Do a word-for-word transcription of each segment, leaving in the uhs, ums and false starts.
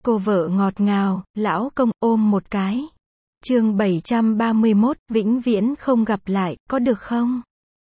Cô vợ ngọt ngào, lão công ôm một cái. Chương bảy trăm ba mươi mốt, vĩnh viễn không gặp lại, có được không?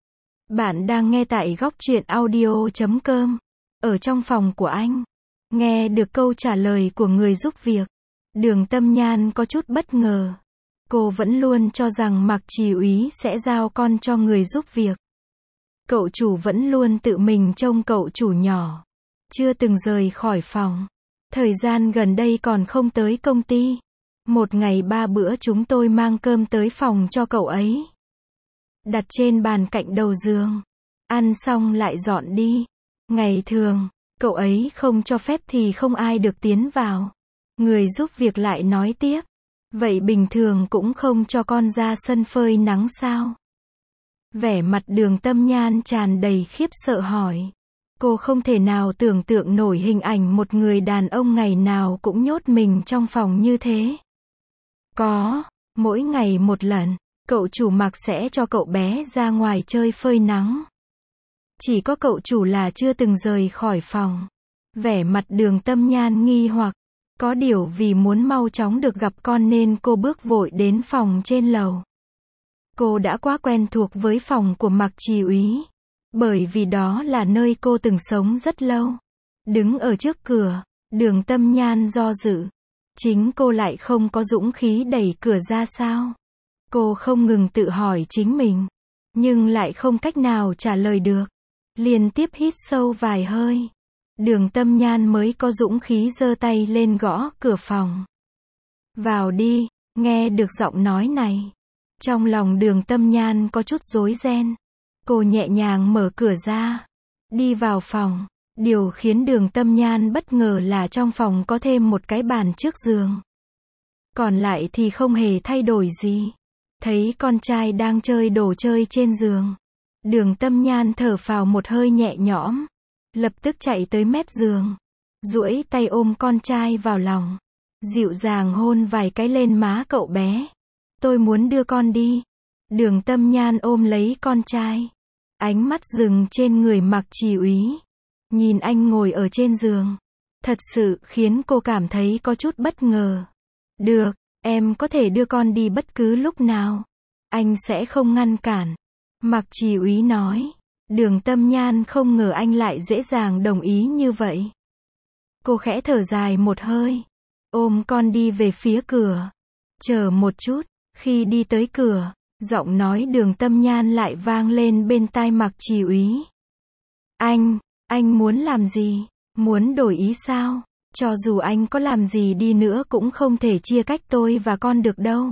Bạn đang nghe tại góc truyện audio chấm com. Ở trong phòng của anh, nghe được câu trả lời của người giúp việc. Đường Tâm Nhan có chút bất ngờ. Cô vẫn luôn cho rằng Mạc Trì Úy sẽ giao con cho người giúp việc. Cậu chủ vẫn luôn tự mình trông cậu chủ nhỏ. Chưa từng rời khỏi phòng. Thời gian gần đây còn không tới công ty. Một ngày ba bữa chúng tôi mang cơm tới phòng cho cậu ấy. Đặt trên bàn cạnh đầu giường. Ăn xong lại dọn đi. Ngày thường, cậu ấy không cho phép thì không ai được tiến vào. Người giúp việc lại nói tiếp. Vậy bình thường cũng không cho con ra sân phơi nắng sao? Vẻ mặt Đường Tâm Nhan tràn đầy khiếp sợ hỏi. Cô không thể nào tưởng tượng nổi hình ảnh một người đàn ông ngày nào cũng nhốt mình trong phòng như thế. Có, mỗi ngày một lần, cậu chủ Mạc sẽ cho cậu bé ra ngoài chơi phơi nắng. Chỉ có cậu chủ là chưa từng rời khỏi phòng. Vẻ mặt Đường Tâm Nhan nghi hoặc. Có điều vì muốn mau chóng được gặp con nên cô bước vội đến phòng trên lầu. Cô đã quá quen thuộc với phòng của Mạc Trì Úy. Bởi vì đó là nơi cô từng sống rất lâu. Đứng ở trước cửa, Đường Tâm Nhan do dự. Chính cô lại không có dũng khí đẩy cửa ra sao? Cô không ngừng tự hỏi chính mình. Nhưng lại không cách nào trả lời được. Liên tiếp hít sâu vài hơi. Đường Tâm Nhan mới có dũng khí giơ tay lên gõ cửa phòng. Vào đi, nghe được giọng nói này. Trong lòng Đường Tâm Nhan có chút rối ren. Cô nhẹ nhàng mở cửa ra. Đi vào phòng. Điều khiến Đường Tâm Nhan bất ngờ là trong phòng có thêm một cái bàn trước giường. Còn lại thì không hề thay đổi gì. Thấy con trai đang chơi đồ chơi trên giường. Đường Tâm Nhan thở phào một hơi nhẹ nhõm. Lập tức chạy tới mép giường. Duỗi tay ôm con trai vào lòng. Dịu dàng hôn vài cái lên má cậu bé. Tôi muốn đưa con đi. Đường Tâm Nhan ôm lấy con trai. Ánh mắt dừng trên người Mạc Trì Úy. Nhìn anh ngồi ở trên giường. Thật sự khiến cô cảm thấy có chút bất ngờ. Được, em có thể đưa con đi bất cứ lúc nào. Anh sẽ không ngăn cản. Mạc Trì Úy nói. Đường Tâm Nhan không ngờ anh lại dễ dàng đồng ý như vậy. Cô khẽ thở dài một hơi. Ôm con đi về phía cửa. Chờ một chút, khi đi tới cửa, giọng nói Đường Tâm Nhan lại vang lên bên tai Mạc Trì Úy. Anh, anh muốn làm gì? Muốn đổi ý sao? Cho dù anh có làm gì đi nữa cũng không thể chia cách tôi và con được đâu.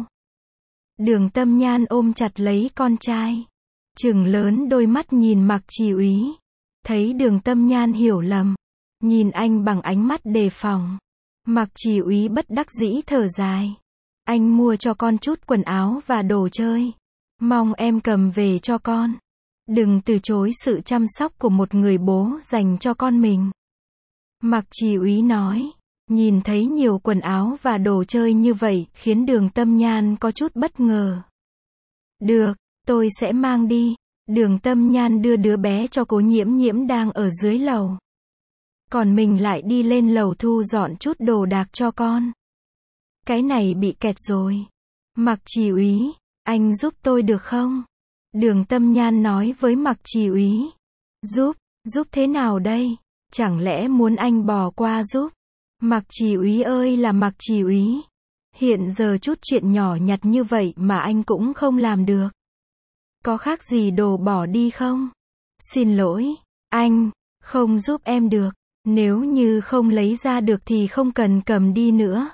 Đường Tâm Nhan ôm chặt lấy con trai. Trừng lớn đôi mắt nhìn Mạc Trì Úy. Thấy Đường Tâm Nhan hiểu lầm. Nhìn anh bằng ánh mắt đề phòng. Mạc Trì Úy bất đắc dĩ thở dài. Anh mua cho con chút quần áo và đồ chơi. Mong em cầm về cho con. Đừng từ chối sự chăm sóc của một người bố dành cho con mình. Mạc Trì Úy nói. Nhìn thấy nhiều quần áo và đồ chơi như vậy khiến Đường Tâm Nhan có chút bất ngờ. Được, tôi sẽ mang đi. Đường Tâm Nhan đưa đứa bé cho Cố Nhiễm Nhiễm đang ở dưới lầu. Còn mình lại đi lên lầu thu dọn chút đồ đạc cho con. Cái này bị kẹt rồi. Mạc Trì Úy, anh giúp tôi được không? Đường Tâm Nhan nói với Mạc Trì Úy. Giúp, giúp thế nào đây? Chẳng lẽ muốn anh bỏ qua giúp? Mạc Trì Úy ơi là Mạc Trì Úy. Hiện giờ chút chuyện nhỏ nhặt như vậy mà anh cũng không làm được. Có khác gì đồ bỏ đi không? Xin lỗi, anh, không giúp em được. Nếu như không lấy ra được thì không cần cầm đi nữa.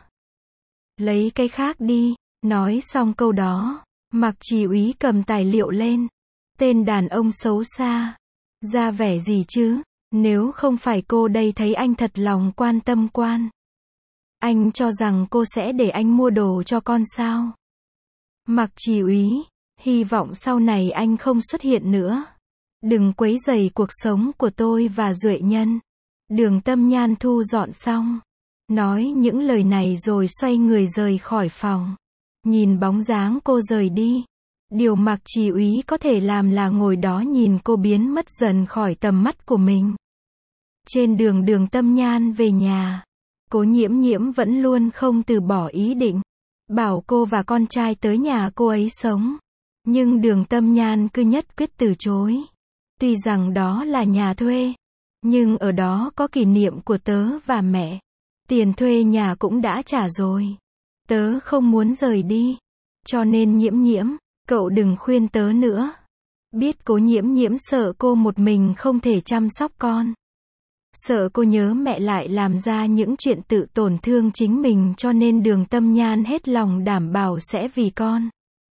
Lấy cái khác đi. Nói xong câu đó, Mạc Trì Úy cầm tài liệu lên. Tên đàn ông xấu xa. Ra vẻ gì chứ? Nếu không phải cô đây thấy anh thật lòng quan tâm quan. Anh cho rằng cô sẽ để anh mua đồ cho con sao? Mạc Trì Úy, hy vọng sau này anh không xuất hiện nữa. Đừng quấy rầy cuộc sống của tôi và Duệ Nhân. Đường Tâm Nhan thu dọn xong. Nói những lời này rồi xoay người rời khỏi phòng. Nhìn bóng dáng cô rời đi. Điều Mạc Trì Úy có thể làm là ngồi đó nhìn cô biến mất dần khỏi tầm mắt của mình. Trên đường Đường Tâm Nhan về nhà. Cố Nhiễm Nhiễm vẫn luôn không từ bỏ ý định, bảo cô và con trai tới nhà cô ấy sống. Nhưng Đường Tâm Nhan cứ nhất quyết từ chối. Tuy rằng đó là nhà thuê, nhưng ở đó có kỷ niệm của tớ và mẹ. Tiền thuê nhà cũng đã trả rồi. Tớ không muốn rời đi. Cho nên Nhiễm Nhiễm, cậu đừng khuyên tớ nữa. Biết Cố Nhiễm Nhiễm sợ cô một mình không thể chăm sóc con. Sợ cô nhớ mẹ lại làm ra những chuyện tự tổn thương chính mình, cho nên Đường Tâm Nhan hết lòng đảm bảo sẽ vì con,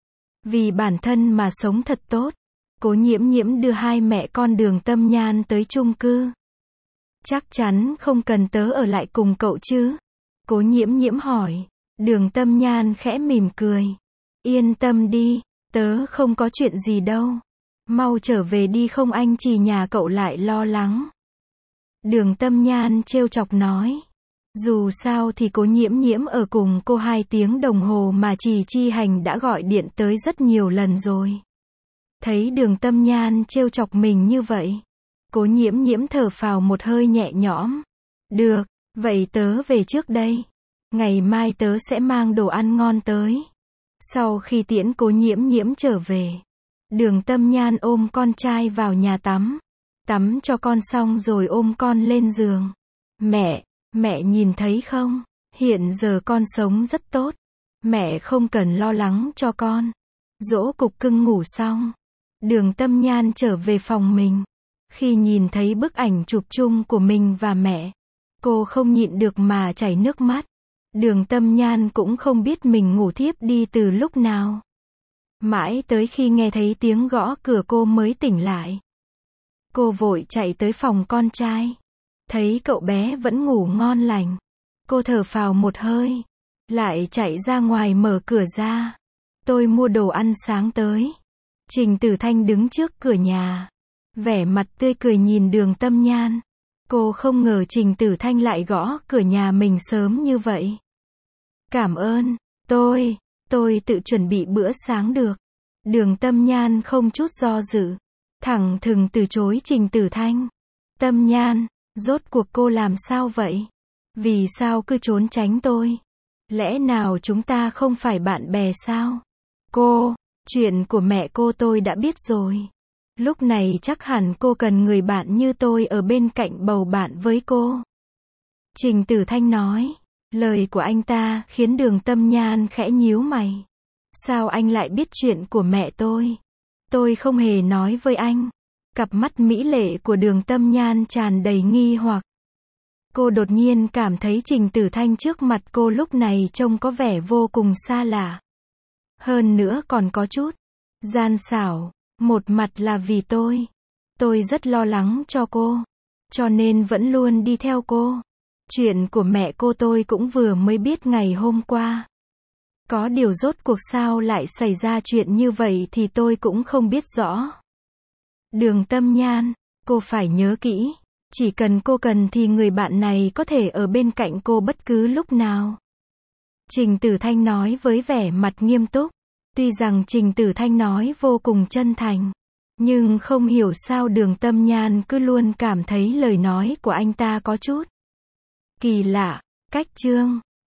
vì bản thân mà sống thật tốt. Cố Nhiễm Nhiễm đưa hai mẹ con Đường Tâm Nhan tới chung cư. Chắc chắn không cần tớ ở lại cùng cậu chứ? Cố Nhiễm Nhiễm hỏi. Đường Tâm Nhan khẽ mỉm cười. Yên tâm đi, tớ không có chuyện gì đâu. Mau trở về đi không anh Trì nhà cậu lại lo lắng. Đường Tâm Nhan trêu chọc nói. Dù sao thì Cố Nhiễm Nhiễm ở cùng cô hai tiếng đồng hồ mà Trì Chi Hành đã gọi điện tới rất nhiều lần rồi. Thấy Đường Tâm Nhan trêu chọc mình như vậy, Cố Nhiễm Nhiễm thở phào một hơi nhẹ nhõm. Được, vậy tớ về trước đây. Ngày mai tớ sẽ mang đồ ăn ngon tới. Sau khi tiễn Cố Nhiễm Nhiễm trở về, Đường Tâm Nhan ôm con trai vào nhà tắm. Tắm cho con xong rồi ôm con lên giường. Mẹ, mẹ nhìn thấy không? Hiện giờ con sống rất tốt. Mẹ không cần lo lắng cho con. Dỗ Cục Cưng ngủ xong, Đường Tâm Nhan trở về phòng mình. Khi nhìn thấy bức ảnh chụp chung của mình và mẹ, cô không nhịn được mà chảy nước mắt. Đường Tâm Nhan cũng không biết mình ngủ thiếp đi từ lúc nào. Mãi tới khi nghe thấy tiếng gõ cửa cô mới tỉnh lại. Cô vội chạy tới phòng con trai. Thấy cậu bé vẫn ngủ ngon lành. Cô thở phào một hơi. Lại chạy ra ngoài mở cửa ra. Tôi mua đồ ăn sáng tới. Trình Tử Thanh đứng trước cửa nhà. Vẻ mặt tươi cười nhìn Đường Tâm Nhan. Cô không ngờ Trình Tử Thanh lại gõ cửa nhà mình sớm như vậy. Cảm ơn, tôi, tôi tự chuẩn bị bữa sáng được. Đường Tâm Nhan không chút do dự, thẳng thừng từ chối Trình Tử Thanh. Tâm Nhan, rốt cuộc cô làm sao vậy? Vì sao cứ trốn tránh tôi? Lẽ nào chúng ta không phải bạn bè sao? Cô, chuyện của mẹ cô tôi đã biết rồi. Lúc này chắc hẳn cô cần người bạn như tôi ở bên cạnh bầu bạn với cô. Trình Tử Thanh nói. Lời của anh ta khiến Đường Tâm Nhan khẽ nhíu mày. Sao anh lại biết chuyện của mẹ tôi? Tôi không hề nói với anh. Cặp mắt mỹ lệ của Đường Tâm Nhan tràn đầy nghi hoặc. Cô đột nhiên cảm thấy Trình Tử Thanh trước mặt cô lúc này trông có vẻ vô cùng xa lạ. Hơn nữa còn có chút gian xảo. Một mặt là vì tôi. Tôi rất lo lắng cho cô. Cho nên vẫn luôn đi theo cô. Chuyện của mẹ cô tôi cũng vừa mới biết ngày hôm qua. Có điều rốt cuộc sao lại xảy ra chuyện như vậy thì tôi cũng không biết rõ. Đường Tâm Nhan, cô phải nhớ kỹ. Chỉ cần cô cần thì người bạn này có thể ở bên cạnh cô bất cứ lúc nào. Trình Tử Thanh nói với vẻ mặt nghiêm túc. Tuy rằng Trình Tử Thanh nói vô cùng chân thành, nhưng không hiểu sao Đường Tâm Nhan cứ luôn cảm thấy lời nói của anh ta có chút kỳ lạ. Cách chương